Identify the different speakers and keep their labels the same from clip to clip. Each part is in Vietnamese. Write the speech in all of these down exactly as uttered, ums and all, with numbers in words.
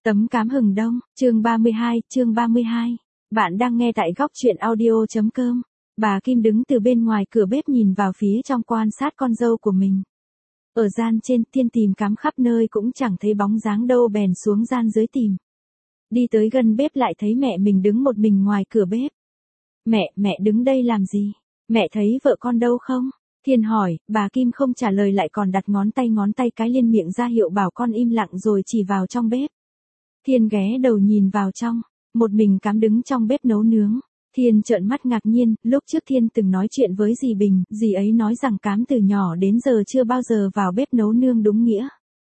Speaker 1: Tấm cám hừng đông, chương ba mươi hai, chương ba mươi hai. Bạn đang nghe tại góc truyện audio.com. Bà Kim đứng từ bên ngoài cửa bếp nhìn vào phía trong quan sát con dâu của mình. Ở gian trên, Thiên tìm cắm khắp nơi cũng chẳng thấy bóng dáng đâu, bèn xuống gian dưới tìm. Đi tới gần bếp lại thấy mẹ mình đứng một mình ngoài cửa bếp. Mẹ, mẹ đứng đây làm gì? Mẹ thấy vợ con đâu không? Thiên hỏi, bà Kim không trả lời lại còn đặt ngón tay ngón tay cái lên miệng ra hiệu bảo con im lặng rồi chỉ vào trong bếp. Thiên ghé đầu nhìn vào trong, một mình Cám đứng trong bếp nấu nướng. Thiên trợn mắt ngạc nhiên, lúc trước Thiên từng nói chuyện với dì Bình, dì ấy nói rằng Cám từ nhỏ đến giờ chưa bao giờ vào bếp nấu nương đúng nghĩa.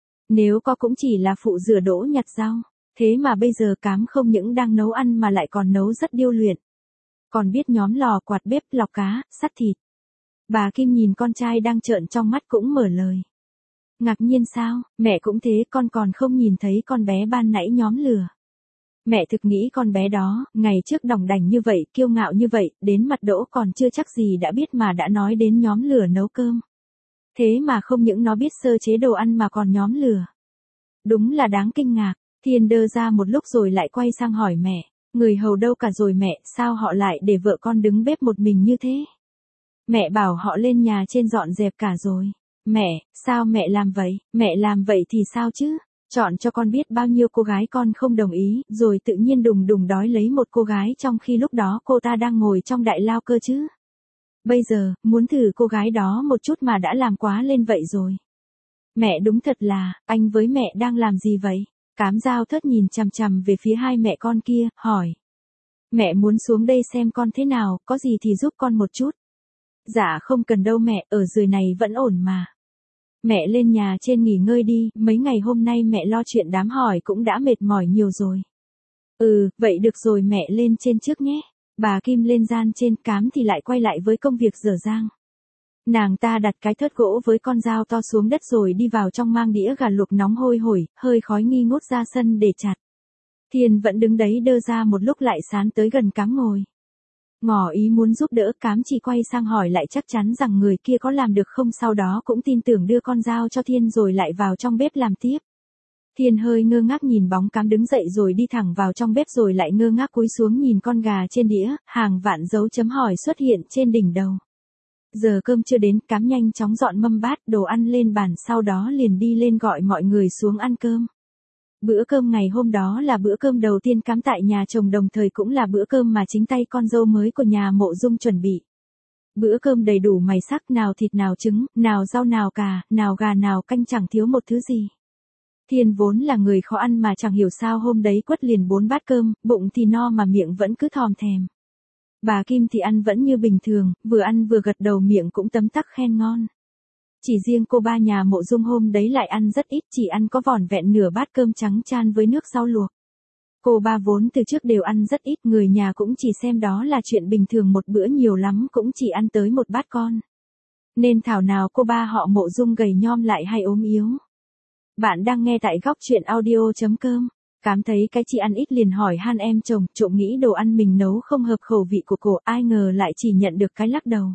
Speaker 1: Nếu có cũng chỉ là phụ rửa đỗ nhặt rau, thế mà bây giờ Cám không những đang nấu ăn mà lại còn nấu rất điêu luyện. Còn biết nhóm lò quạt bếp, lọc cá, sắt thịt. Bà Kim nhìn con trai đang trợn trong mắt cũng mở lời. Ngạc nhiên sao, mẹ cũng thế, con còn không nhìn thấy con bé ban nãy nhóm lửa. Mẹ thực nghĩ con bé đó, ngày trước đỏng đảnh như vậy, kiêu ngạo như vậy, đến mặt đỗ còn chưa chắc gì đã biết mà đã nói đến nhóm lửa nấu cơm. Thế mà không những nó biết sơ chế đồ ăn mà còn nhóm lửa. Đúng là đáng kinh ngạc. Thiên đơ ra một lúc rồi lại quay sang hỏi mẹ, người hầu đâu cả rồi mẹ, sao họ lại để vợ con đứng bếp một mình như thế? Mẹ bảo họ lên nhà trên dọn dẹp cả rồi. Mẹ, sao mẹ làm vậy? Mẹ làm vậy thì sao chứ? Chọn cho con biết bao nhiêu cô gái con không đồng ý, rồi tự nhiên đùng đùng đói lấy một cô gái trong khi lúc đó cô ta đang ngồi trong đại lao cơ chứ. Bây giờ, muốn thử cô gái đó một chút mà đã làm quá lên vậy rồi. Mẹ đúng thật là, anh với mẹ đang làm gì vậy? Cám Dao Thớt nhìn chằm chằm về phía hai mẹ con kia, hỏi. Mẹ muốn xuống đây xem con thế nào, có gì thì giúp con một chút. Dạ không cần đâu mẹ, ở dưới này vẫn ổn mà. Mẹ lên nhà trên nghỉ ngơi đi, mấy ngày hôm nay mẹ lo chuyện đám hỏi cũng đã mệt mỏi nhiều rồi. Ừ, vậy được rồi mẹ lên trên trước nhé. Bà Kim lên gian trên, Cám thì lại quay lại với công việc dở dang. Nàng ta đặt cái thớt gỗ với con dao to xuống đất rồi đi vào trong mang đĩa gà luộc nóng hôi hổi, hơi khói nghi ngút ra sân để chặt. Thiên vẫn đứng đấy đơ ra một lúc lại sán tới gần Cám ngồi. Ngỏ ý muốn giúp đỡ, Cám chỉ quay sang hỏi lại chắc chắn rằng người kia có làm được không, sau đó cũng tin tưởng đưa con dao cho Thiên rồi lại vào trong bếp làm tiếp. Thiên hơi ngơ ngác nhìn bóng Cám đứng dậy rồi đi thẳng vào trong bếp rồi lại ngơ ngác cúi xuống nhìn con gà trên đĩa, hàng vạn dấu chấm hỏi xuất hiện trên đỉnh đầu. Giờ cơm chưa đến, Cám nhanh chóng dọn mâm bát, đồ ăn lên bàn, sau đó liền đi lên gọi mọi người xuống ăn cơm. Bữa cơm ngày hôm đó là bữa cơm đầu tiên Cám tại nhà chồng, đồng thời cũng là bữa cơm mà chính tay con dâu mới của nhà Mộ Dung chuẩn bị. Bữa cơm đầy đủ màu sắc, nào thịt nào trứng, nào rau nào cà, nào gà nào canh, chẳng thiếu một thứ gì. Thiên vốn là người khó ăn mà chẳng hiểu sao hôm đấy quất liền bốn bát cơm, bụng thì no mà miệng vẫn cứ thòm thèm. Bà Kim thì ăn vẫn như bình thường, vừa ăn vừa gật đầu, miệng cũng tấm tắc khen ngon. Chỉ riêng cô ba nhà Mộ Dung hôm đấy lại ăn rất ít, chỉ ăn có vỏn vẹn nửa bát cơm trắng chan với nước rau luộc. Cô ba vốn từ trước đều ăn rất ít, người nhà cũng chỉ xem đó là chuyện bình thường, một bữa nhiều lắm cũng chỉ ăn tới một bát con. Nên thảo nào cô ba họ Mộ Dung gầy nhom lại hay ốm yếu. Bạn đang nghe tại góc truyện audio.com. Cám thấy cái chị ăn ít liền hỏi han em chồng, trộm nghĩ đồ ăn mình nấu không hợp khẩu vị của cô, ai ngờ lại chỉ nhận được cái lắc đầu.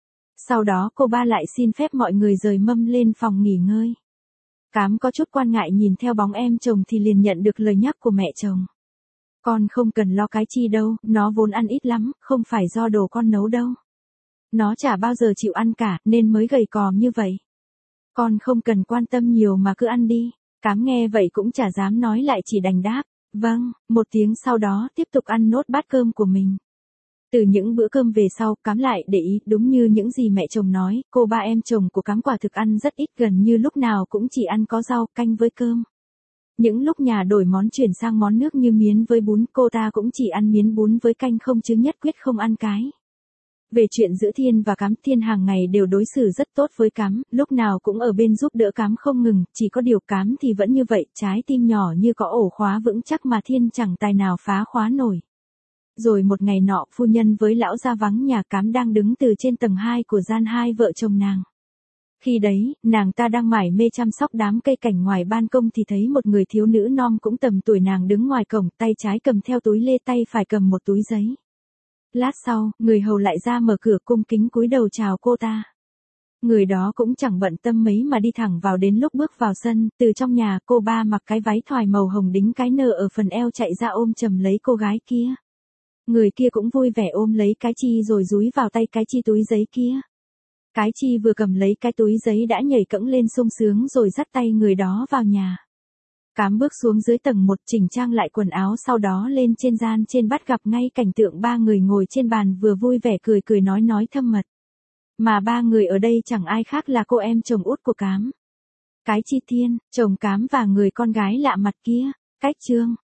Speaker 1: Sau đó cô ba lại xin phép mọi người rời mâm lên phòng nghỉ ngơi. Cám có chút quan ngại nhìn theo bóng em chồng thì liền nhận được lời nhắc của mẹ chồng. Con không cần lo cái chi đâu, nó vốn ăn ít lắm, không phải do đồ con nấu đâu. Nó chả bao giờ chịu ăn cả, nên mới gầy còm như vậy. Con không cần quan tâm nhiều mà cứ ăn đi. Cám nghe vậy cũng chả dám nói lại, chỉ đành đáp. Vâng, một tiếng sau đó tiếp tục ăn nốt bát cơm của mình. Từ những bữa cơm về sau, Cám lại để ý, đúng như những gì mẹ chồng nói, cô ba em chồng của Cám quả thực ăn rất ít, gần như lúc nào cũng chỉ ăn có rau, canh với cơm. Những lúc nhà đổi món chuyển sang món nước như miến với bún, cô ta cũng chỉ ăn miến bún với canh không, chứ nhất quyết không ăn cái. Về chuyện giữa Thiên và Cám, Thiên hàng ngày đều đối xử rất tốt với Cám, lúc nào cũng ở bên giúp đỡ Cám không ngừng, chỉ có điều Cám thì vẫn như vậy, trái tim nhỏ như có ổ khóa vững chắc mà Thiên chẳng tài nào phá khóa nổi. Rồi một ngày nọ, phu nhân với lão gia vắng nhà, Cám đang đứng từ trên tầng hai của gian hai vợ chồng nàng. Khi đấy, nàng ta đang mải mê chăm sóc đám cây cảnh ngoài ban công thì thấy một người thiếu nữ non cũng tầm tuổi nàng đứng ngoài cổng, tay trái cầm theo túi lê, tay phải cầm một túi giấy. Lát sau, người hầu lại ra mở cửa, cung kính cúi đầu chào cô ta. Người đó cũng chẳng bận tâm mấy mà đi thẳng vào đến lúc bước vào sân, từ trong nhà cô ba mặc cái váy thoài màu hồng đính cái nơ ở phần eo chạy ra ôm chầm lấy cô gái kia. Người kia cũng vui vẻ ôm lấy cái chi rồi dúi vào tay cái chi túi giấy kia. Cái chi vừa cầm lấy cái túi giấy đã nhảy cẫng lên sung sướng rồi dắt tay người đó vào nhà. Cám bước xuống dưới tầng một chỉnh trang lại quần áo sau đó lên trên gian trên bắt gặp ngay cảnh tượng ba người ngồi trên bàn vừa vui vẻ cười cười nói nói thâm mật. Mà ba người ở đây chẳng ai khác là cô em chồng út của Cám. Cái Chi Thiên, chồng Cám và người con gái lạ mặt kia, cách Trương.